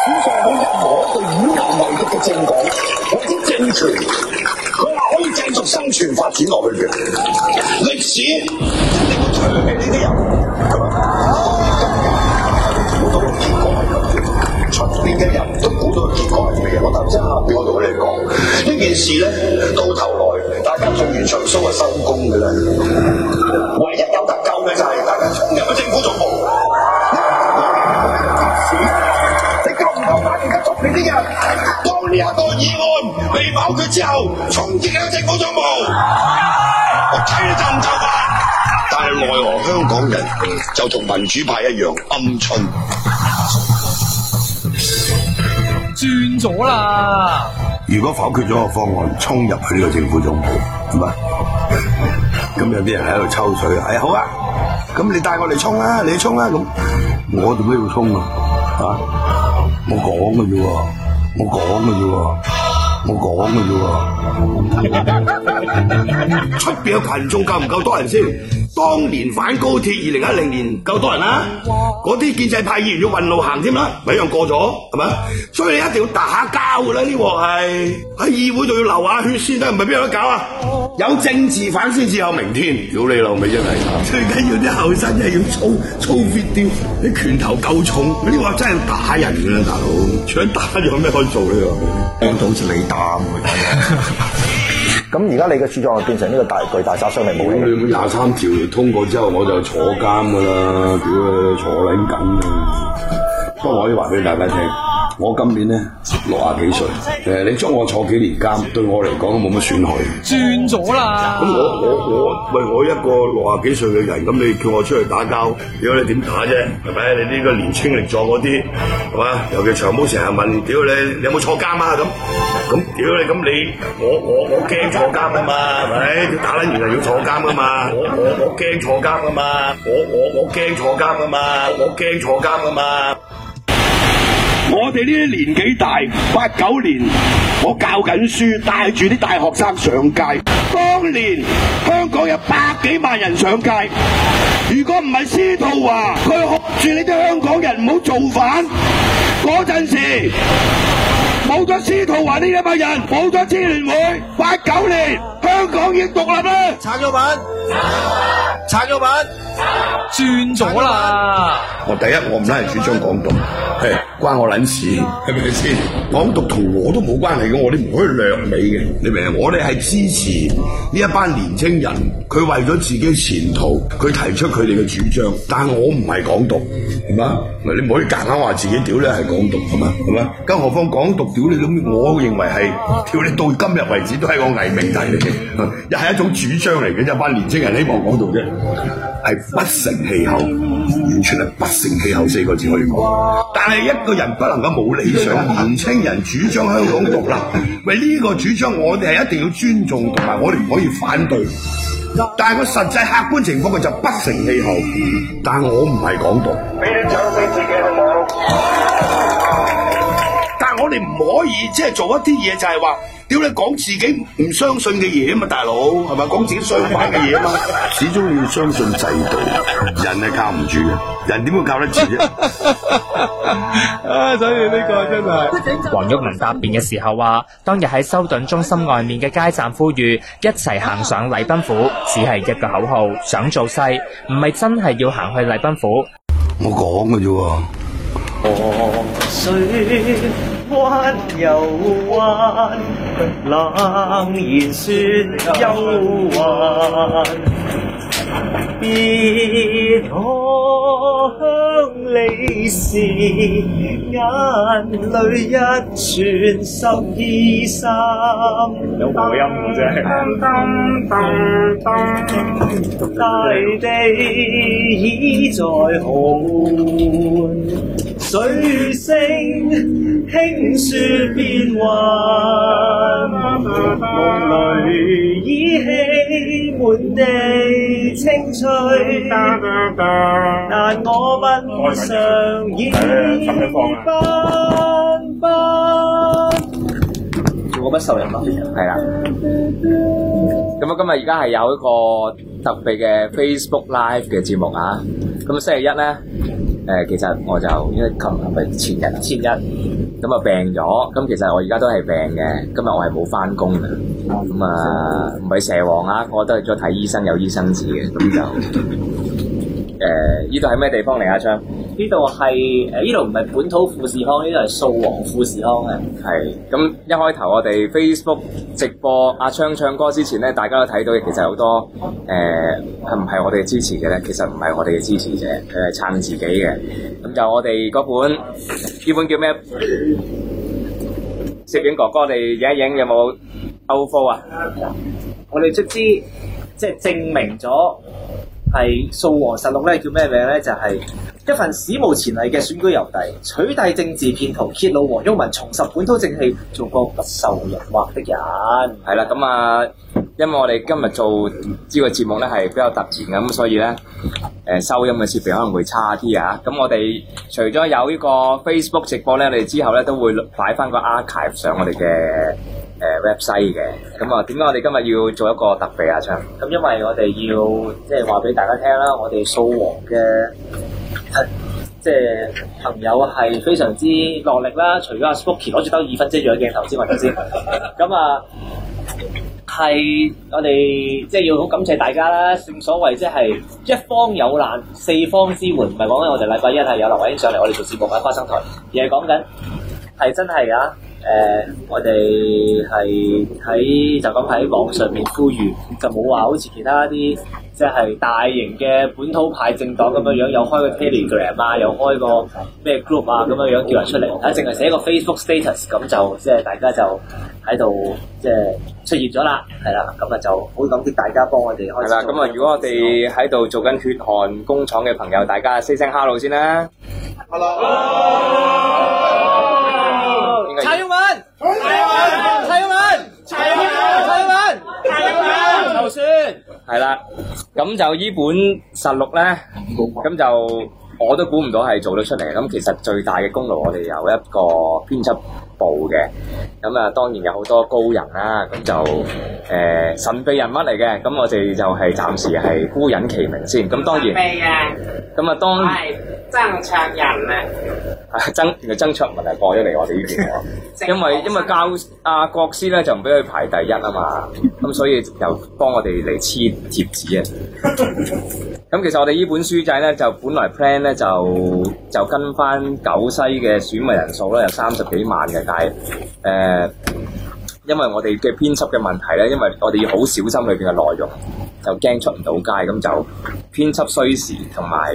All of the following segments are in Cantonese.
上嘅任何一個掩人為敵嘅政黨或者政權，佢係可以繼續生存發展落去嘅。歷史一定會唾棄呢啲人。估到個結果係咁嘅，出邊嘅人都估到個結果係咩？我頭先下邊我同你講呢件事咧，到頭來大家做完場 show 就收工嘅啦。唯一有得救嘅就係大家衝入去政府總部。你夠唔夠反應得捉你啲人？當呢一個議案被否決之後，衝擊喺政府總部，我睇你就唔就範。但係奈何香港人就同民主派一樣鵪鶉。 轉咗啦！ 如果否決咗個方案，衝入去呢個政府總部，係咪？咁有啲人喺度抽水，好啊！咁你帶我嚟衝啦，你衝啦！咁我做咩要衝啊？我講嘅啫喎，我講嘅啫喎。出邊嘅群眾夠唔夠多人先？當年反高鐵2010年夠多人啦，嗰啲建制派議員要運路行添啦，咪一樣過咗係咪？所以你一定要打交噶啦，呢鑊係喺議會度要流下血先得，唔係邊有得搞啊？有政治犯先至有明天，屌你老味真係！最緊要啲後生真係要操 fit 啲，啲拳頭夠重，呢鑊真係打人噶啦，大佬！除咗打有咩可以做呢？講到好似你打咁。 咁而家你嘅處狀變成呢個巨大殺傷力武器。 你23條通過之後，我就坐監噶啦，屌你坐撚緊啊！不過我可以話俾大家聽，我今年咧60幾歲，你捉我坐幾年監，對我嚟講都冇乜損害。 轉咗啦！ 咁我一個60幾歲嘅人，咁你叫我出去打交，屌你點打啫？係咪？你呢個年青力壯嗰啲，係嘛？尤其長毛成日問，屌你有冇坐監啊？咁屌你咁你我驚坐監啊嘛，係咪？打撚完就要坐監噶嘛，我驚坐監噶嘛，我驚坐監噶嘛，我驚坐監噶嘛。我哋呢啲年紀大，89年我教緊書，帶住啲大學生上街。當年香港有100幾萬人上街，如果唔係司徒華，佢喝住你啲香港人唔好造反，嗰陣時冇咗司徒華呢一班人，冇咗支聯會，89年香港已經獨立啦。 拆咗版， 轉咗啦！ 我第一我唔係主張港獨，關我撚事，係咪先？港獨同我都冇關係嘅，我哋唔可以掠美嘅，你明唔明？我哋係支持呢一班年青人，佢為咗自己前途，佢提出佢哋嘅主張，但係我唔係港獨，係嘛？你唔可以夾硬話自己屌你係港獨，係嘛？係嘛？更何況港獨屌你咁，我認為係屌你到今日為止都係個偽命題嚟嘅，又係一種主張嚟嘅，一班年青人希望港獨啫，係不成氣候，完全係不成氣候4個字可以講。但係一個人不能夠冇理想，年青人主張香港獨立，喂呢個主張我哋係一定要尊重，同埋我哋唔可以反對。但係個實際客觀情況佢就不成氣候。但我唔係港獨，俾啲獎俾自己好冇？但係我哋唔可以即係做一啲嘢，就係話屌你講自己唔相信嘅嘢啊嘛，大佬係咪？講自己相反嘅嘢啊嘛，始終要相信制度，人係靠唔住嘅，人點會靠得住啫？ 所以呢個真係。 黃毓民答辯嘅時候話，當日喺修頓中心外面嘅街站呼籲一齊行上禮賓府，只係一個口號，想做勢，唔係真係要行去禮賓府。 我講嘅啫喎。 河水彎又彎，冷言説憂患，別可鄉里事，眼淚一串12、13。有和音嘅啫。大地已在河門，水聲輕説變幻，夢裏依稀滿地青翠，但我問上已斑斑。做嗰筆受人嘛？係啦。咁啊，今日而家係有一個特別嘅 Facebook Live 嘅節目啊。咁星期一咧， 其實我就因為琴日咪前日咁啊病咗，咁其實我而家都係病嘅，今日我係冇翻工嘅，咁啊唔係蛇王啊，我都係咗睇醫生，有醫生紙嘅，咁就呢度係咩地方嚟啊？昌？ 呢度係呢度唔係本土富士康，呢度係掃黃富士康啊。 係咁一開頭我哋 Facebook 直播阿昌唱歌之前咧，大家都睇到其實好多係唔係我哋支持嘅咧？其實唔係我哋嘅支持者，佢係撐自己嘅。咁就我哋嗰本呢本叫咩？攝影哥哥，我哋影一影有冇 outflow 啊？ 我哋卒之即係證明咗係掃黃實錄咧，叫咩名咧？就係一份史無前例嘅選舉郵遞，取締政治騙徒，揭露黃毓民重拾本土正氣，做個不受人惑的人。 係啦，咁啊，因為我哋今日做呢個節目咧係比較突然嘅，咁所以咧收音嘅設備可能會差啲啊。咁我哋除咗有呢個 Facebook 直播咧，我哋之後咧都會擺翻個 archive 上我哋嘅website 嘅。咁啊，點解我哋今日要做一個特備啊？昌？ 咁因為我哋要即係話俾大家聽啦，我哋掃黃嘅即係朋友係非常之落力啦。除咗阿 Spooky 攞住兜2分遮住個鏡頭之外，頭先咁啊，係我哋即係要好感謝大家啦。正所謂即係一方有難四方支援，唔係講緊我哋禮拜一係有劉偉英上嚟我哋做節目喺花生台，而係講緊係真係啊！我哋係喺就咁喺網上面呼籲，就冇話好似其他啲即係大型嘅本土派政黨咁樣，又開個 Telegram 啊，又開個咩 group 啊咁樣叫人出嚟，淨係寫個 Facebook status 咁就即係大家就喺度即係出現咗啦，係啦，咁啊就好感激大家幫我哋開始。 係啦，咁啊如果我哋喺度做緊血汗工廠嘅朋友，大家 say 聲 hello 先啦。 蔡英文，就算係啦，咁就呢本實錄咧，咁就我都估唔到係做得出嚟。咁其實最大嘅功勞，我哋有一個編輯部嘅，咁啊當然有好多高人啦，咁就神秘人物嚟嘅，咁我哋就係暫時係孤隱其名先。咁當然，咁啊當然曾卓人啊， 曾卓文係過咗嚟我哋呢邊喎，因為教阿國師咧就唔俾佢排第一啊嘛，咁所以又幫我哋嚟黐貼紙啊。咁其實我哋呢本書仔咧就本來 plan 咧就跟翻九西嘅選民人數咧有30幾萬嘅，但係因為我哋嘅編輯嘅問題咧，因為我哋要好小心裏邊嘅內容，就驚出唔到街，咁就編輯需時同埋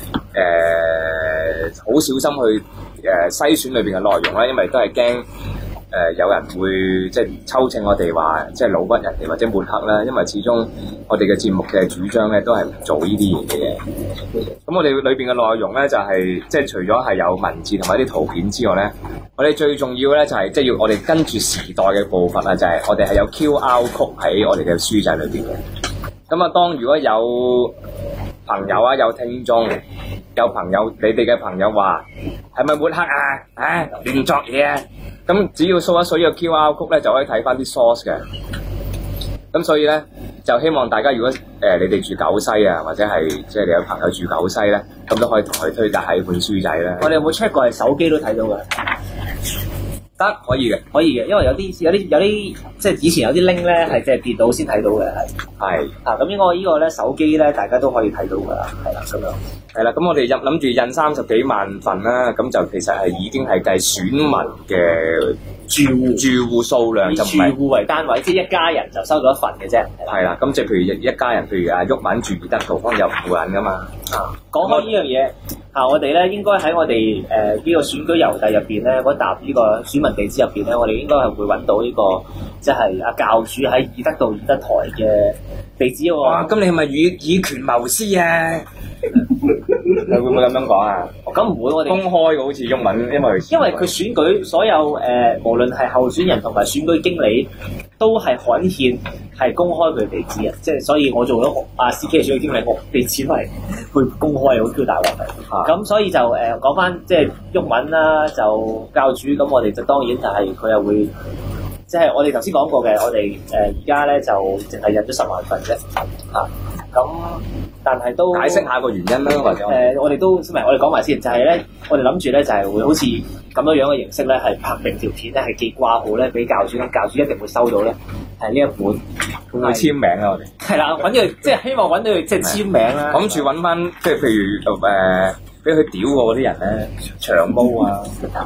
好小心去篩選裏邊嘅內容啦，因為都係驚有人會即係抽秤我哋話即係老屈人哋或者抹黑啦，因為始終我哋嘅節目嘅主張咧都係唔做呢啲嘢嘅。咁我哋裏邊嘅內容咧就係即係除咗係有文字同埋啲圖片之外咧，我哋最重要咧就係即係要我哋跟住時代嘅步伐啊，就係我哋係有 QR code 喺我哋嘅書仔裏邊嘅。咁啊，當如果有朋友啊，有聽眾，有朋友，你哋嘅朋友話係咪抹黑啊？亂作嘢啊！咁只要掃一掃呢個 QR code 咧，就可以睇翻啲 source 嘅。咁所以咧，就希望大家如果你哋住九西啊，或者係即係你有朋友住九西咧，咁都可以同佢推介喺本書仔咧。 我哋有冇 check 過係手機都睇到㗎？ 得，可以嘅， 可以嘅，因為有啲即係以前有啲 link 咧係即係電腦先睇到嘅，係啊，咁應該呢個咧手機咧大家都可以睇到㗎啦，係啦咁樣。係啦，咁我哋諗住印30幾萬份啦，咁就其實係已經係計選民嘅住戶數量，就唔係住戶為單位，即係一家人就收到一份嘅啫。 係啦，咁即係譬如一家人，譬如阿毓民住義德道，可能有5個人㗎嘛。 講開呢樣嘢，我哋咧應該喺我哋呢個選舉郵遞入邊咧，嗰沓呢個選民地址入邊咧，我哋應該係會揾到呢個即係阿教主喺義德道義德台嘅地址喎。 哇！咁你係咪以權謀私啊？你會唔會咁樣講啊？ 咁唔會，我哋公開嘅好似毓民，因為佢選舉所有無論係候選人同埋選舉經理都係刊憲係公開佢地址啊！即係所以我做咗CK 選舉經理，我地址係會公開，好 Q 大鑊嘅。咁所以就講翻即係毓民啦，就教主咁，我哋就當然就係佢又會即係我哋頭先講過嘅，我哋而家咧就淨係印咗10萬份啫。咁但係都解釋下個原因啦，或者我哋都唔係，我哋講埋先，就係咧，我哋諗住咧就係會好似咁樣嘅形式咧，係拍定條片咧，係寄掛號咧俾教主，咁教主一定會收到咧，係呢一本， 會唔會簽名啊？我哋係啦，揾佢即係希望揾到佢即係簽名啦。 諗住揾翻，即係譬如俾佢屌過嗰啲人咧，長毛啊，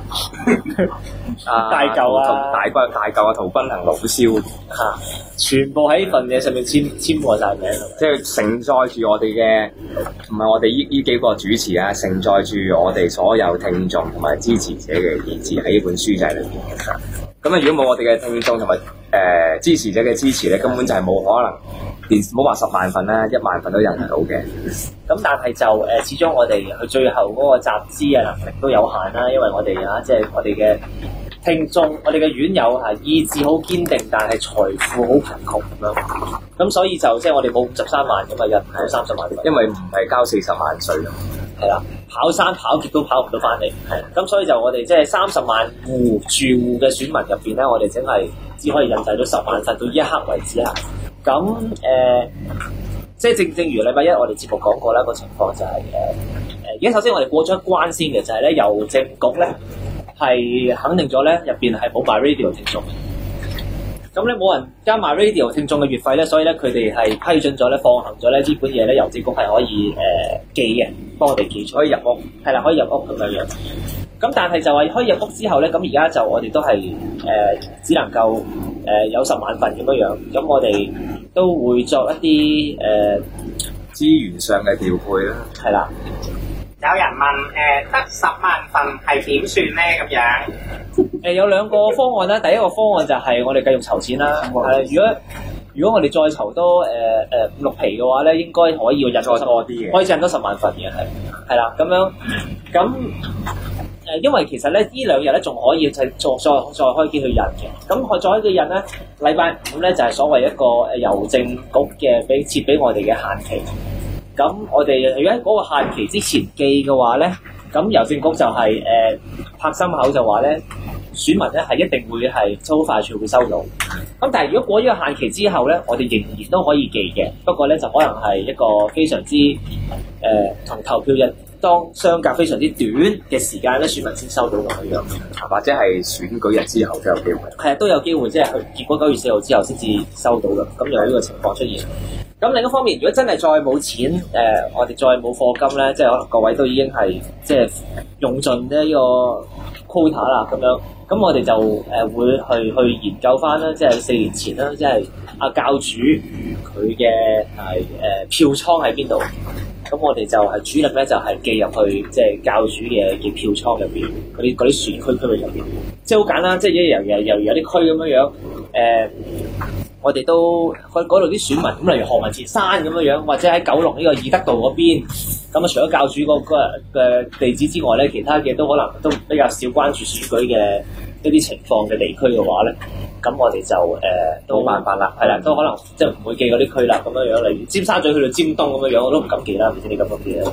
大嚿啊， 大嚿啊，陶君行老蕭嚇，全部喺份嘢上面簽過晒名， 即係承載住我哋嘅，唔係我哋呢幾個主持啊，承載住我哋所有聽眾同埋支持者嘅意志喺呢本書仔裏邊嘅。咁啊，如果冇我哋嘅聽眾同埋支持者嘅支持咧，根本就係冇可能。連唔好話10萬份啦，1萬份都印唔到嘅。 咁但係就始終我哋去最後嗰個集資嘅能力都有限啦，因為我哋即係我哋嘅聽眾，我哋嘅院友係意志好堅定，但係財富好貧窮咁樣。咁所以就即係我哋冇53萬咁啊，印唔到30萬份， 因為唔係交40萬稅咯。 係啦，跑山跑極都跑唔到翻嚟。係咁，所以就我哋即係30萬戶住戶嘅選民入邊咧，我哋淨係只可以印製到10萬份，到呢一刻為止啦。咁即係正如禮拜一我哋節目講過啦，個情況就係而家首先我哋過咗一關先嘅，就係咧郵政局咧係肯定咗咧入邊係冇賣 radio 聽眾。咁咧冇人加埋 radio 聽眾嘅月費咧，所以咧佢哋係批准咗咧放行咗咧呢本嘢咧，郵政局係可以寄嘅，幫我哋寄出，可以入屋，係啦，可以入屋咁樣樣。咁但係就話可以入屋之後咧，咁而家就我哋都係只能夠有10萬份咁樣樣，咁我哋都會作一啲資源上嘅調配啦。 係啦。 有人問得10萬份係點算咧？咁樣有兩個方案啦。第一個方案就係我哋繼續籌錢啦。如果我哋再籌多5-6皮嘅話咧，應該可以印多啲嘅，可以印多10萬份嘅，係啦咁樣咁。因為其實咧，呢2日咧仲可以再開機去印嘅。咁我再開機印咧，禮拜5咧就係所謂一個郵政局嘅設俾我哋嘅限期。咁我哋如果喺嗰個限期之前寄嘅話咧，咁郵政局就係拍心口就話咧，選民咧係一定會係好快脆會收到。咁但係如果過咗個限期之後咧，我哋仍然都可以寄嘅。不過咧就可能係一個非常之同投票日當相隔非常之短嘅時間咧，選民先收到咁樣， 或者係選舉日之後都有機會。 係啊，都有機會，即係結果9月4號之後先至收到㗎。咁有呢個情況出現。咁另一方面，如果真係再冇錢，我哋再冇課金咧，即係可能各位都已經係即係用盡呢個 quota 啦咁樣。咁我哋就會去研究翻啦，即係4年前啦，即係阿教主佢嘅票倉喺邊度？咁我哋就係主力咧，就係寄入去即係教主嘅票倉入邊，嗰啲選區域入邊，即係好簡單，即係由有啲區咁樣樣，我哋都去嗰度啲選民，咁例如何文田山咁樣樣，或者喺九龍呢個義德道嗰邊，咁啊除咗教主嗰個嘅地址之外咧，其他嘅都可能都比較少關注選舉嘅一啲情況嘅地區嘅話咧，咁我哋就都冇辦法啦，係啦，都可能即係唔會記嗰啲區啦，咁樣樣，例如尖沙咀去到尖東咁樣樣，我都唔敢記啦，唔知你敢唔敢記咧？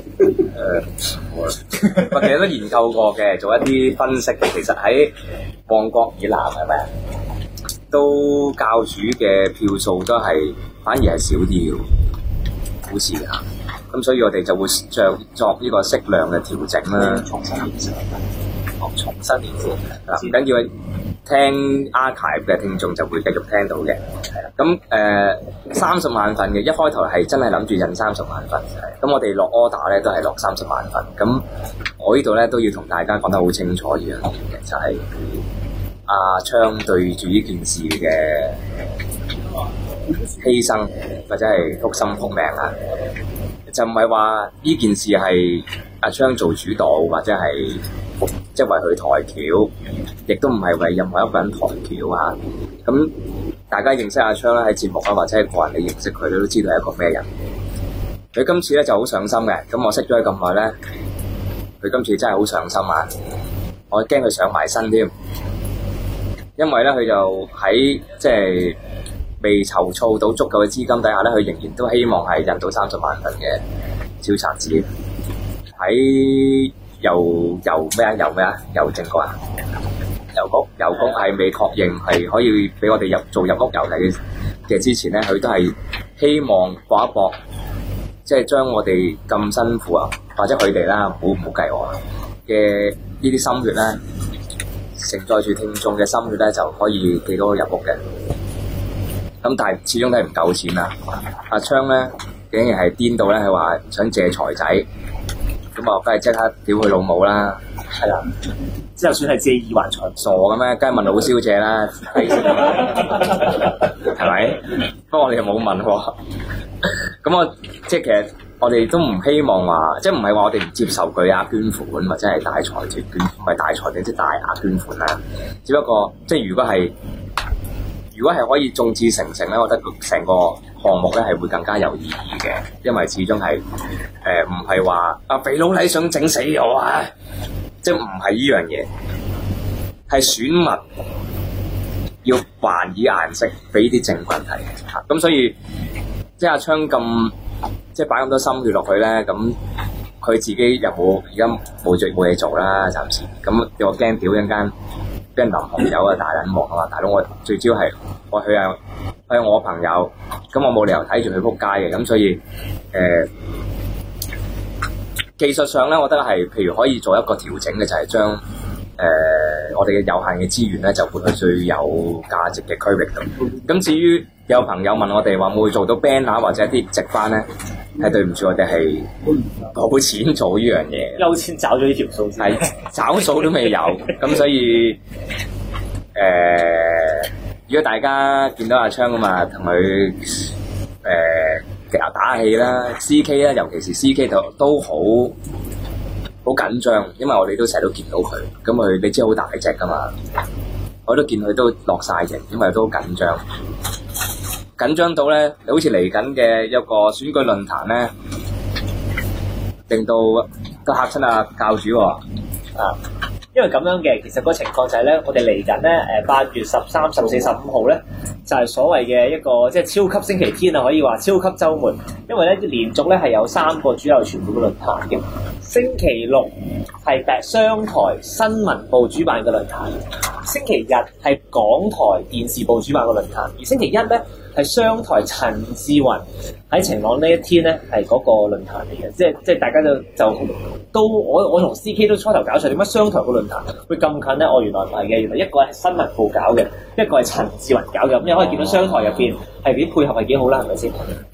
我其實都研究過嘅，做一啲分析嘅。其實喺旺角以南係咪都教主嘅票數都係反而係少啲嘅，好似嚇。咁所以我哋就會作呢個適量嘅調整啦。重新編寫，重新編寫嗱，唔緊要，聽 archive 嘅聽眾就會繼續聽到嘅。咁30萬份嘅，一開頭係真係諗住印30萬份。咁我哋落 order 咧都係落30萬份。咁我呢度咧都要同大家講得好清楚呢樣嘢嘅，就係阿昌對住呢件事嘅犧牲或者係撲心撲命啊！就唔係話呢件事係阿昌做主導，或者係即係為佢抬轎，亦都唔係為任何一個人抬轎啊！咁大家認識阿昌咧，喺節目啊，或者係個人你認識佢，你都知道係一個咩人。佢今次咧就好上心嘅，咁我識咗佢咁耐咧，佢今次真係好上心啊！我驚佢上埋身添，因為咧佢就喺即係未籌措到足夠嘅資金底下咧，佢仍然都希望係印到30萬份嘅小冊子。喺郵政局啊，郵局係未確認係可以俾我哋做入屋郵遞嘅之前咧，佢都係希望搏一搏， 即係將我哋咁辛苦啊，或者佢哋啦，唔好計我嘅呢啲心血咧，承載住聽眾嘅心血咧，就可以寄到入屋嘅。咁但係始終都係唔夠錢啦。阿昌咧竟然係癲到咧，係話想借財仔，咁我梗係即刻屌佢老母啦。 係啦，之後算係借耳還財， 傻嘅咩？梗係問老蕭借啦，係咪？不過我哋又冇問喎。咁我即係其實我哋都唔希望話，即係唔係話我哋唔接受巨額捐款或者係大財團捐，唔係大財定即係大額捐款啦。只不過即係如果係可以眾志成城咧，我覺得成個項目咧係會更加有意義嘅，因為始終係唔係話阿肥佬你想整死我啊！即係唔係呢樣嘢，係選民要還以顏色俾啲政棍睇嚇，咁所以即係阿昌咁即係擺咁多心血落去咧，咁佢自己又冇而家冇嘢做啦，暫時咁我驚屌一陣間俾人淋紅油啊，大撚鑊啊嘛！大佬我最主要係佢係我朋友，咁我冇理由睇住佢撲街嘅，咁所以技術上咧，我覺得係譬如可以做一個調整嘅，就係將我哋嘅有限嘅資源咧，就撥去最有價值嘅區域度。咁至於有朋友問我哋話會唔會做到 banner 或者一啲直翻咧，係對唔住我哋係冇錢做呢樣嘢， 優先找咗呢條數先， 係找數都未有。咁所以如果大家見到阿昌啊嘛，同佢打氣啦 ，CK 啦，尤其是 CK 都好緊張，因為我哋都成日都見到佢，咁佢你知好大隻噶嘛，我都見佢都落晒型，因為都緊張到咧，好似嚟緊嘅一個選舉論壇咧，令到都嚇親阿教主喎啊！ 因為咁樣嘅，其實個情況就係咧，我哋嚟緊咧8月13、14、15號咧，就係所謂嘅一個即係超級星期天啊，可以話超級週末。因為咧連續咧係有3個主流傳媒嘅論壇嘅。星期六係商台新聞部主辦嘅論壇，星期日係港台電視部主辦嘅論壇，而星期一咧係商台陳志雲喺晴朗呢一天咧係嗰個論壇嚟嘅，即係大家就都我同 CK 都初頭搞錯，點解商台個論壇會咁近咧？原來唔係嘅，原來一個係新聞部搞嘅，一個係陳志雲搞嘅，咁你可以見到商台入邊係啲配合係幾好啦，係咪先？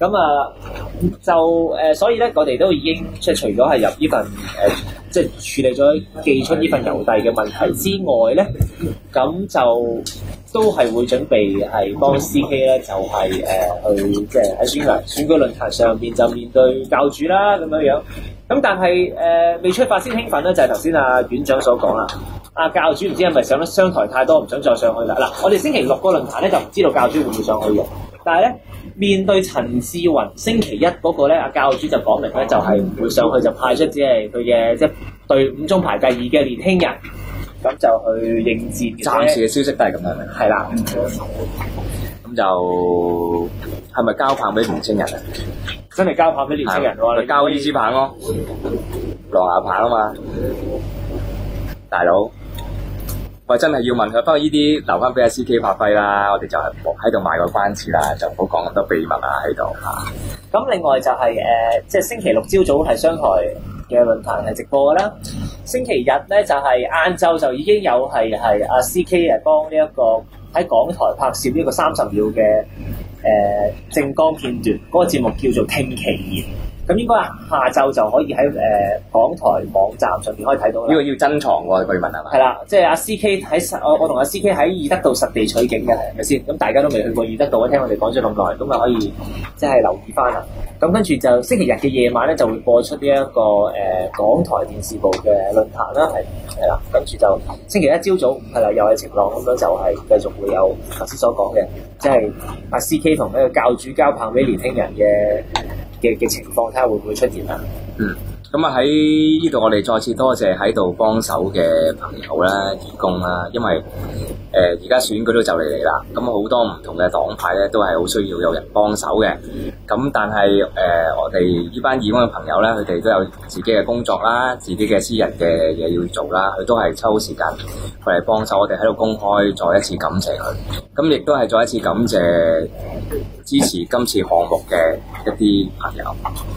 咁所以咧我哋都已經即係除咗係入呢份即係處理咗寄出呢份郵遞嘅問題之外咧，咁就都係會準備係幫 CK 咧，就係去即係喺選舉論壇上邊就面對教主啦咁樣。咁但係未出發先興奮咧，就係頭先阿院長所講啦。阿教主唔知係咪上得商台太多，唔想再上去啦。嗱，我哋星期六個論壇咧就唔知道教主會唔會上去嘅。但係咧面對陳志雲星期一嗰個咧，阿教主就講明咧就係唔會上去，就派出只係佢嘅即係隊伍中排第2嘅年輕人，咁就去應戰嘅。 暫時嘅消息都係咁樣嘅。 係啦。 咁就係咪交棒俾年青人啊？ 真係交棒俾年青人喎！ 你交呢支棒咯，狼牙棒啊嘛，大佬。喂，真係要問佢，不過呢啲留翻俾阿 CK 發揮啦，我哋就係喺度賣個關子啦，就唔好講咁多秘密啊喺度嚇。 咁另外就係即係星期六朝早係商台嘅論壇係直播㗎啦，星期日咧就係晏晝就已經有係阿 CK 幫呢一個喺港台拍攝呢個30秒嘅政綱片段，嗰個節目叫做聽其言。咁應該下晝就可以喺港台網站上面可以睇到啦。 呢個要珍藏喎，據聞係嘛？ 係啦，即係阿 CK 喺我同阿 CK 喺義德道實地取景嘅，係咪先？咁大家都未去過義德道，聽我哋講咗咁耐，咁啊可以即係留意翻啦。咁跟住就星期日嘅夜晚咧，就會播出呢一個港台電視部嘅論壇啦，係啦。跟住就星期一朝早係啦，又係晴朗咁樣，就係繼續會有頭先所講嘅，即係阿 CK 同呢個教主交棒俾年輕人嘅情況，睇下會唔會出現啦。 咁啊喺呢度我哋再次多謝喺度幫手嘅朋友啦、義工啦，因為而家選舉都就嚟啦，咁好多唔同嘅黨派咧都係好需要有人幫手嘅。咁但係我哋呢班義工嘅朋友咧，佢哋都有自己嘅工作啦、自己嘅私人嘅嘢要做啦，佢都係抽時間佢嚟幫手，我哋喺度公開再一次感謝佢。咁亦都係再一次感謝支持今次項目嘅一啲朋友。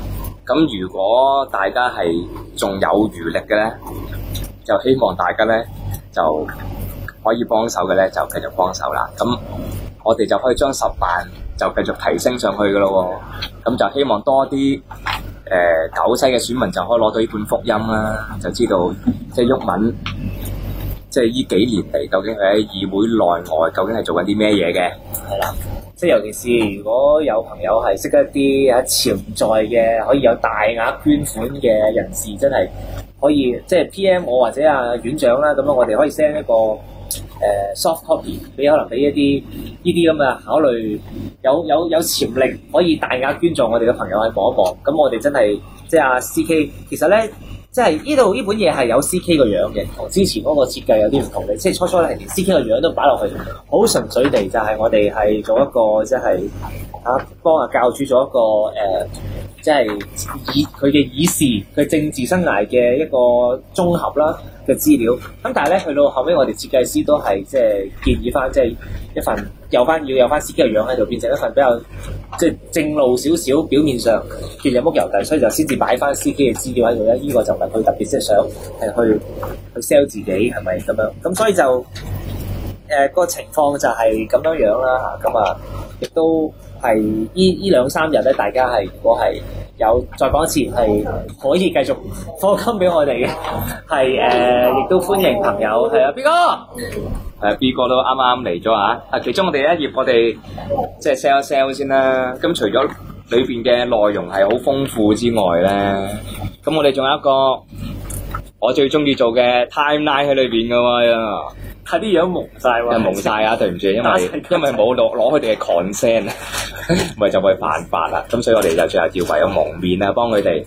咁如果大家係仲有餘力嘅咧，就希望大家咧就可以幫手嘅咧，就繼續幫手啦。咁我哋就可以將10萬就繼續提升上去嘅咯喎。咁就希望多啲九西嘅選民就可以攞到呢本福音啦，就知道即係毓民即係呢幾年嚟究竟佢喺議會內外究竟係做緊啲咩嘢嘅。 係啦，即係尤其是如果有朋友係識得一啲潛在嘅可以有大額捐款嘅人士，真係可以即係 PM 我或者院長啦，咁樣我哋可以 send 一個soft copy 可能俾一啲呢啲咁嘅考慮有潛力可以大額捐助我哋嘅朋友去望一望。咁我哋真係即係阿 CK 其實咧。即係呢本嘢係有 CK 個樣嘅，同之前嗰個設計有啲唔同嘅。即係初初咧係連 CK 個樣都擺落去，好純粹地就係我哋係做一個即係幫教主做一個即係以佢嘅議事、佢政治生涯嘅一個綜合啦嘅資料。咁但係咧去到後尾，我哋設計師都係即係建議翻，即係一份要有翻 CK 嘅樣喺度，變成一份比較即係正路少少，表面上叫有屋郵遞，所以就先至擺翻 CK 嘅資料喺度咧。呢個就唔係佢特別即係想係去 sell 自己係咪咁樣？咁所以就個情況就係咁樣樣啦嚇。咁亦都係呢2-3日咧，大家係如果係有再講一次係可以繼續課金俾我哋嘅，係亦都歡迎朋友係啊 B 哥 ，B 哥都啱啱嚟咗啊！其中我哋一頁我哋即係 sell 一 sell 先啦。咁除咗裏邊嘅內容係好豐富之外咧，咁我哋仲有一個我最中意做嘅 timeline 喺裏邊噶喎。 係啲樣蒙晒喎， 蒙晒啊！對唔住，因為冇攞佢哋嘅 consent， 咪就會犯法啦。咁所以我哋就最後要唯有蒙面啊，幫佢哋。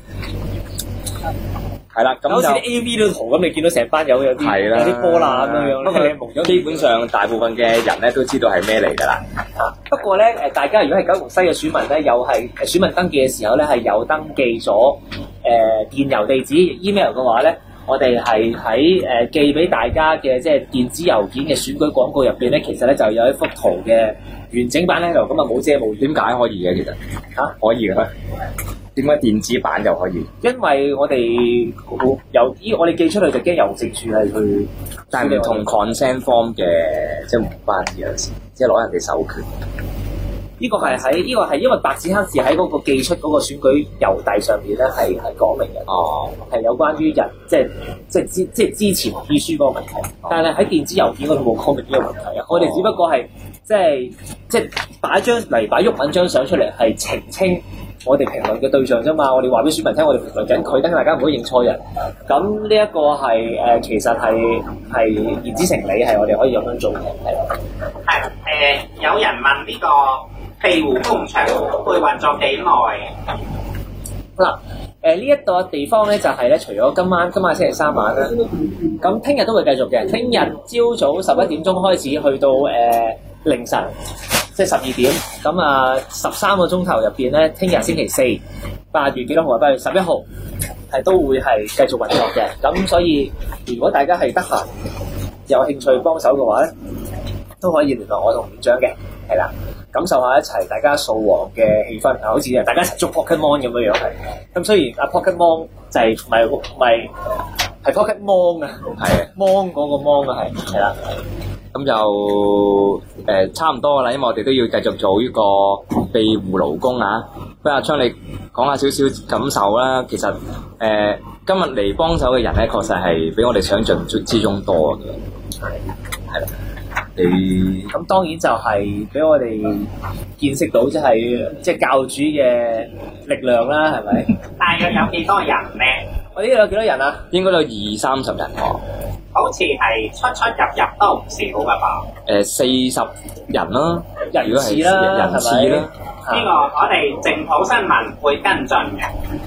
係啦，咁好似啲 AV 都圖咁，你見到成班有啲波啦咁樣。 不過你蒙咗，基本上大部分嘅人咧都知道係咩嚟㗎啦。 不過咧大家如果係九龍西嘅選民咧，又係選民登記嘅時候咧，係有登記咗電郵地址 email 嘅話咧。我哋係喺寄俾大家嘅即係電子郵件嘅選舉廣告入邊咧，其實咧就有一幅圖嘅完整版喺度，咁冇遮冇掩。 點解可以嘅？其實可以嘅。點解電子版就可以？ 因為我哋我哋寄出去就驚郵政處係去， 但係唔同 consent form 嘅即係唔關事有時，即係攞人哋授權。 呢個係因為白紙黑字喺嗰個寄出嗰個選舉郵遞上面咧係講明嘅，係有關於人即係支持同意書嗰個問題，但係喺電子郵件嗰度冇講明呢個問題啊。我哋只不過係即係擺毓民張相出嚟係澄清我哋評論嘅對象啫嘛。我哋話俾選民聽，我哋評論緊佢，等大家唔好認錯人。咁呢一個係其實係言之成理，係我哋可以咁樣做嘅。 係有人問呢個庇護工場會運作幾耐？ 嗱，呢一個地方咧就係咧，除咗今晚星期3晚啦，咁聽日都會繼續嘅。聽日朝早11點鐘開始，去到凌晨，即係12點。咁13個鐘頭入邊咧，聽日星期4 8月幾多號啊？8月11號係都會係繼續運作嘅。咁所以如果大家係得閒有興趣幫手嘅話咧，都可以聯絡我同院長嘅，係啦。感受下一齊大家掃黃嘅氣氛啊，好似大家一齊捉 Pokemon 咁樣係。咁雖然Pokemon 就係唔係 Pokemon 啊，係芒嗰個芒啊，係啦。 咁就差唔多啦，因為我哋都要繼續做呢個庇護勞工啊。不如阿昌你講下少少感受啦。其實今日嚟幫手嘅人咧，確實係比我哋想象之中多嘅。係啦。 咁當然就係俾我哋見識到即係教主嘅力量啦，係咪？ 大約有幾多人咧？ 我呢度有幾多人啊？ 應該有20-30人喎。 好似係出入都唔少噶噃。 40人啦， 人次啦， 人次啦。 呢個我哋政府新聞會跟進嘅。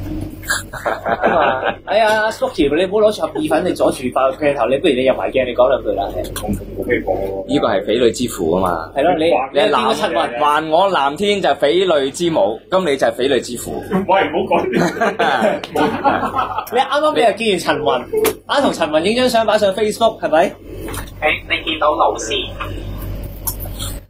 哎呀 Spooky 你唔好攞住盒意粉，你阻住塊鏡頭，你不如你入埋鏡，你講兩句啦。 呢個係匪類之父啊嘛。 係咯，你係藍還我藍天就係匪類之母，咁你就係匪類之父。 喂，唔好講。 你啱啱你又見完陳雲，同陳雲影張相擺上 Facebook 係咪？ 你見到老師？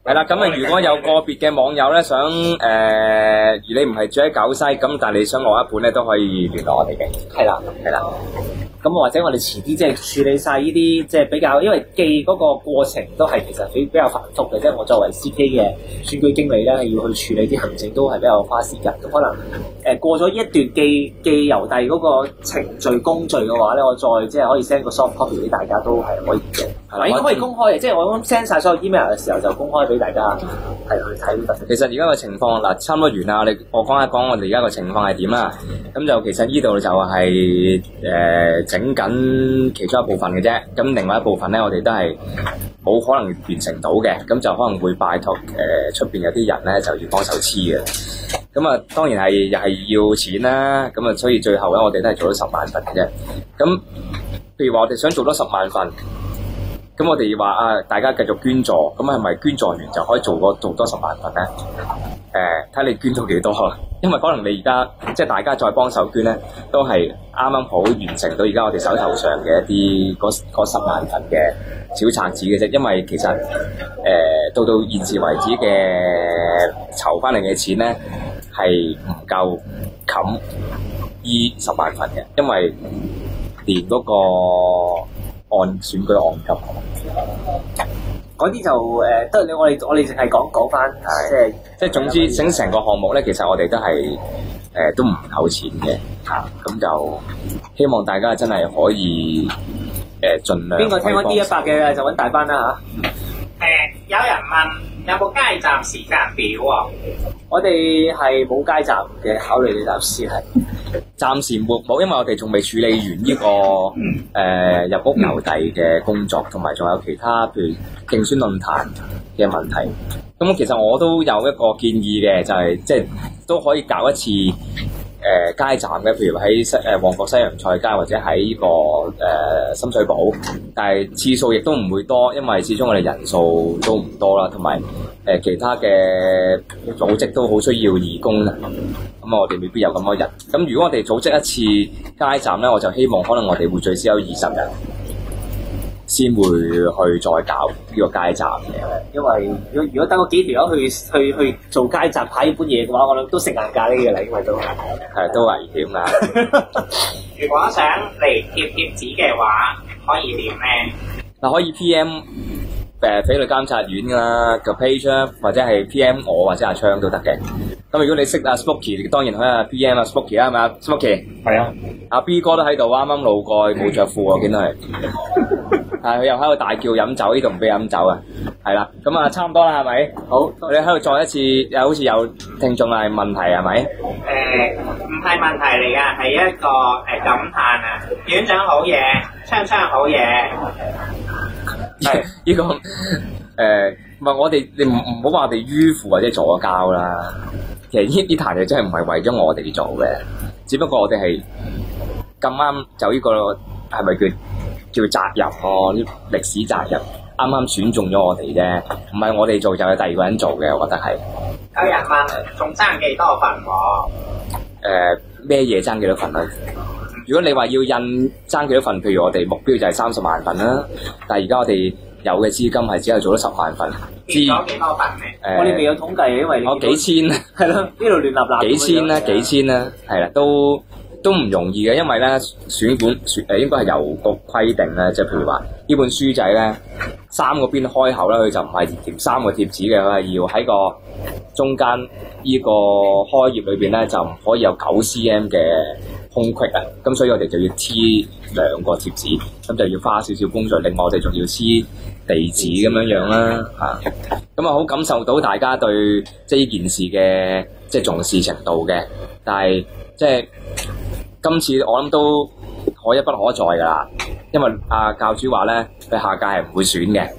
係啦，咁啊，如果有個別嘅網友咧想而你唔係住喺九西，咁但係你想攞一本咧，都可以聯絡我哋嘅。 係啦。咁或者我哋遲啲即係處理晒呢啲即係比較，因為記嗰個過程都係其實比較繁複嘅，即係我作為 CK 嘅選舉經理咧，要去處理啲行政都係比較花時間。咁可能過咗一段寄郵遞嗰個程序工序嘅話咧，我再即係可以 send 個 soft copy 俾大家都係可以嘅。係應該可以公開嘅，即係我 send 晒所有 email 嘅時候就公開俾大家係去睇得。 其實而家個情況嗱，差唔多完啦。我講一講我哋而家個情況係點啦。咁就其實呢度就係整緊其中一部分嘅啫，咁另外一部分咧，我哋都係冇可能完成到嘅，咁就可能會拜託出邊有啲人咧就要幫手黐嘅，咁啊當然係又係要錢啦，咁啊所以最後咧我哋都係做咗10萬份嘅啫。咁譬如話我哋想做多10萬份，咁我哋話啊大家繼續捐助，咁係咪捐助完就可以做多10萬份咧？睇你捐到幾多，因為可能你而家即係大家再幫手捐咧，都係啱啱好完成到而家我哋手頭上嘅一啲嗰10萬份嘅小冊子嘅啫。因為其實到現時為止嘅籌翻嚟嘅錢咧係唔夠冚依10萬份嘅，因為連嗰個按選舉按金。 嗰啲就都係我哋淨係講翻， 即係總之成個項目咧，其實我哋都係都唔夠錢嘅嚇，咁就希望大家真係可以盡量。 邊個聽過 D100嘅就揾大班啦嚇。 有人問有冇街站時間表啊？ 我哋係冇街站嘅考慮嘅，暫時係暫時冇，因為我哋仲未處理完呢個入屋郵遞嘅工作，同埋仲有其他譬如競選論壇嘅問題。咁其實我都有一個建議嘅，就係即係都可以搞一次街站嘅，譬如喺旺角西洋菜街或者喺呢個深水埗，但係次數亦都唔會多，因為始終我哋人數都唔多啦，同埋其他嘅組織都好需要義工啦。咁我哋未必有咁多人。咁如果我哋組織一次街站咧，我就希望可能我哋會最少有20人先會去再搞呢個街站嘅。 因為如果得嗰幾條友去做街站派呢般嘢嘅話，我諗都食硬價呢嘅啦，因為都都危險啊！ 如果想嚟貼紙嘅話，可以點咧？ 嗱，可以 PM 匪類監察院啦個 page 啦，或者係 PM 我或者阿昌都得嘅。咁如果你識阿 Spooky， 當然可以 PM 阿 Spooky 啦，係咪啊 Spooky？ 係啊，阿 B 哥都喺度，啱啱路過冇着褲我見到係。佢又喺度大叫飲酒，呢度唔俾飲酒啊！係啦，咁啊差唔多啦，係咪？好，你喺度再一次，又好似有聽眾係問題係咪？ 唔係問題嚟㗎，係一個感嘆啊！院長好嘢，昌昌好嘢。 係呢個唔係我哋，你唔好話我哋迂腐或者左膠啦。其實呢壇嘢真係唔係為咗我哋做嘅，只不過我哋係咁啱就呢個係咪叫責任咯？啲歷史責任啱啱選中咗我哋啫，唔係我哋做就係第二個人做嘅，我覺得係。 有人問仲爭幾多份喎？ 咩嘢爭幾多份啊？如果你話要印爭幾多份，譬如我哋目標就係30萬份啦，但係而家我哋有嘅資金係只係做咗10萬份。 跌咗幾多份咧？ 我哋未有統計，因為我幾千係咯，呢度亂立立幾千啦，係啦，都唔容易嘅，因為咧選管應該係郵局規定咧，即係譬如話呢本書仔咧3個邊開口咧，佢就唔係貼3個貼紙嘅，佢係要喺個中間呢個開頁裏邊咧就唔可以有9 cm 嘅空隙啊，咁所以我哋就要黐2個貼紙，咁就要花少少工序，另外我哋仲要黐地址咁樣啦，咁啊好感受到大家對即係呢件事嘅即係重視程度嘅，但係即係今次我諗都可一不可再噶啦，因為教主話咧，佢下屆係唔會選嘅，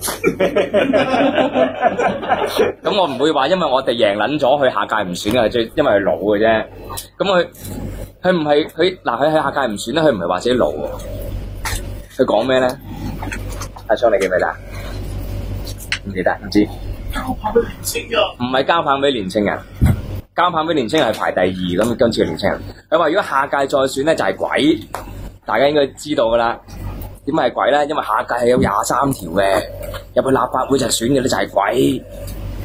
咁我唔會話因為我哋贏撚咗，佢下屆唔選嘅，最因為佢老嘅啫，咁佢唔係佢喺下屆唔選咧，佢唔係話自己老喎，佢講咩咧？阿昌你記唔記得？唔記得，唔知。交棒俾年青人，唔係交棒俾年青人，交棒俾年青人係排第2，咁今次嘅年青人，佢話如果下屆再選咧就係鬼，大家應該知道噶啦。點解係鬼咧？因為下屆係有23條嘅，入去立法會就係選嘅咧就係鬼。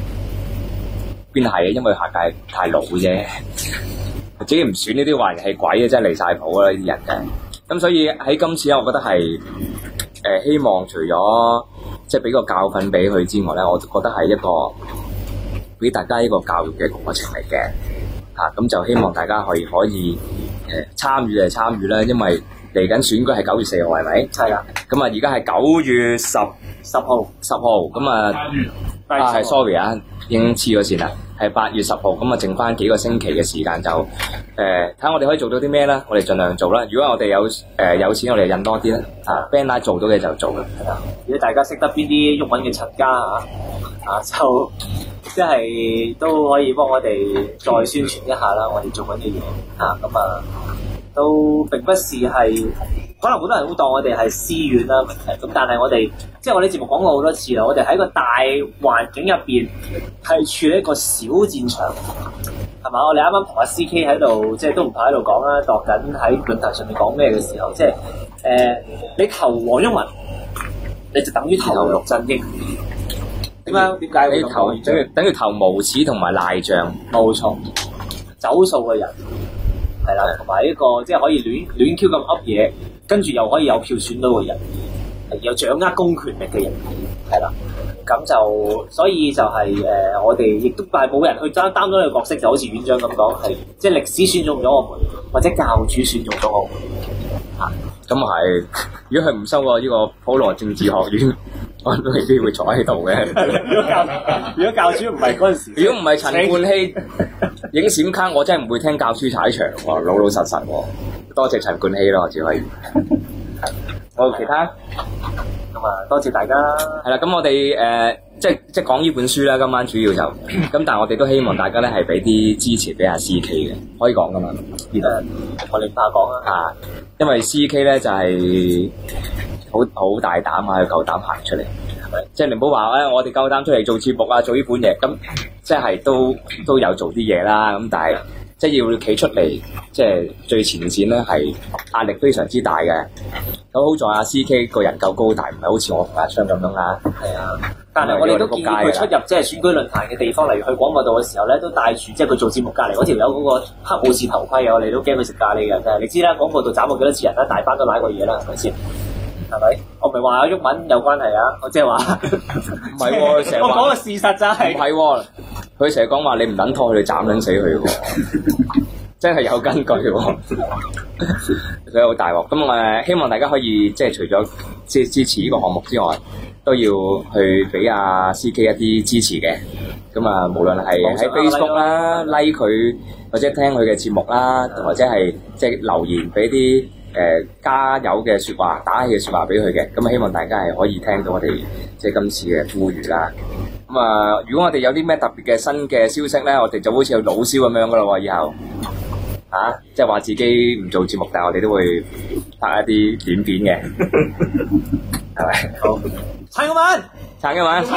邊係？因為下屆太老啫，自己唔選呢啲話人係鬼嘅，真係離晒譜啦！呢啲人嘅。咁所以喺今次咧，我覺得係希望除咗即係俾個教訓俾佢之外咧，我覺得係一個俾大家一個教育嘅過程嚟嘅。咁就希望大家可以參與就係參與啦，因為嚟緊選舉係9月4號，係咪？ 係啦。 咁啊，而家係9月10號，咁啊，係 sorry 啊，已經黐咗線啦，係8月10號，咁啊，剩翻幾個星期嘅時間就睇下我哋可以做到啲咩啦，我哋盡量做啦。如果我哋有錢，我哋印多啲啦。band 做到嘅就做啦。 如果大家識得邊啲鬱文嘅陳家就即係都可以幫我哋再宣傳一下啦，我哋做緊嘅嘢咁都並不是係，可能好多人會當我哋係私怨啦，咁但係我哋即係我哋節目講過好多次啦，我哋喺個大環境入邊係處理一個小戰場，係嘛？我哋啱啱同阿 CK 喺度，即係都唔怕喺度講啦，度緊喺論壇上面講咩嘅時候，即係你投黃毓民，你就等於投陸振英。點解你投等於投無恥同埋賴仗？ 冇錯，走數嘅人係啦，同埋一個即係可以亂 Q 咁噏嘢，跟住又可以有票選到嘅人，有掌握公權力嘅人，係啦。咁就所以就係我哋亦都但係冇人去擔當呢個角色，就好似院長咁講，係即係歷史選中咗我們，或者教主選中咗我們。 咁係，如果佢唔收過呢個普羅政治學院，我都未必會坐喺度嘅。 如果教主唔係嗰陣時， 如果唔係陳冠希影閃卡，我真係唔會聽教主踩場喎，老實喎。多謝陳冠希咯，我只可以。好，其他咁多謝大家。 係啦，咁我哋即係講呢本書啦，今晚主要就咁，但係我哋都希望大家咧係俾啲支持俾阿 CK 嘅，可以講噶嘛？ 我哋唔怕講啊，因為 CK 咧就係好大膽啊，佢夠膽行出嚟，係咪？即係你唔好話我哋夠膽出嚟做節目啊，做呢本嘢，咁即係都有做啲嘢啦。咁但係即係要企出嚟，即係最前線咧，係壓力非常之大嘅。咁好在阿 CK 個人夠高大，唔係好似我同阿昌咁樣啦。 係啊，但係我哋都建議佢出入即係選舉論壇嘅地方，例如去廣播道嘅時候咧，都帶住即係佢做節目隔離嗰條友嗰個黑武士頭盔啊，我哋都驚佢食咖喱嘅。但係你知啦，廣播道斬過幾多次人啦，大班都舐過嘢啦，係咪先？係咪？我唔係話阿毓民有關係啊，我即係話唔係喎，成日我講個事實就係唔係喎， 佢成日講話你唔撚拖佢，斬撚死佢喎，真係有根據喎，佢好大鑊。咁希望大家可以即係除咗支持呢個項目之外，都要去俾阿 CK 一啲支持嘅。咁無論係喺 Facebook 啦 like 佢，或者聽佢嘅節目啦，或者係即係留言俾啲加油嘅説話、打氣嘅説話俾佢嘅。咁希望大家係可以聽到我哋即係今次嘅呼籲啦。咁如果我哋有啲咩特別嘅新嘅消息咧，我哋就好似有老蕭咁樣噶啦喎，以後即係話自己唔做節目，但係我哋都會拍一啲短片嘅，係咪？好， 陳毓民， 陳毓民，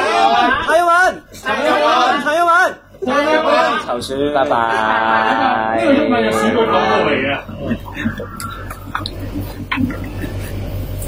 籌書，拜拜。 毓民有選舉廣告嚟嘅。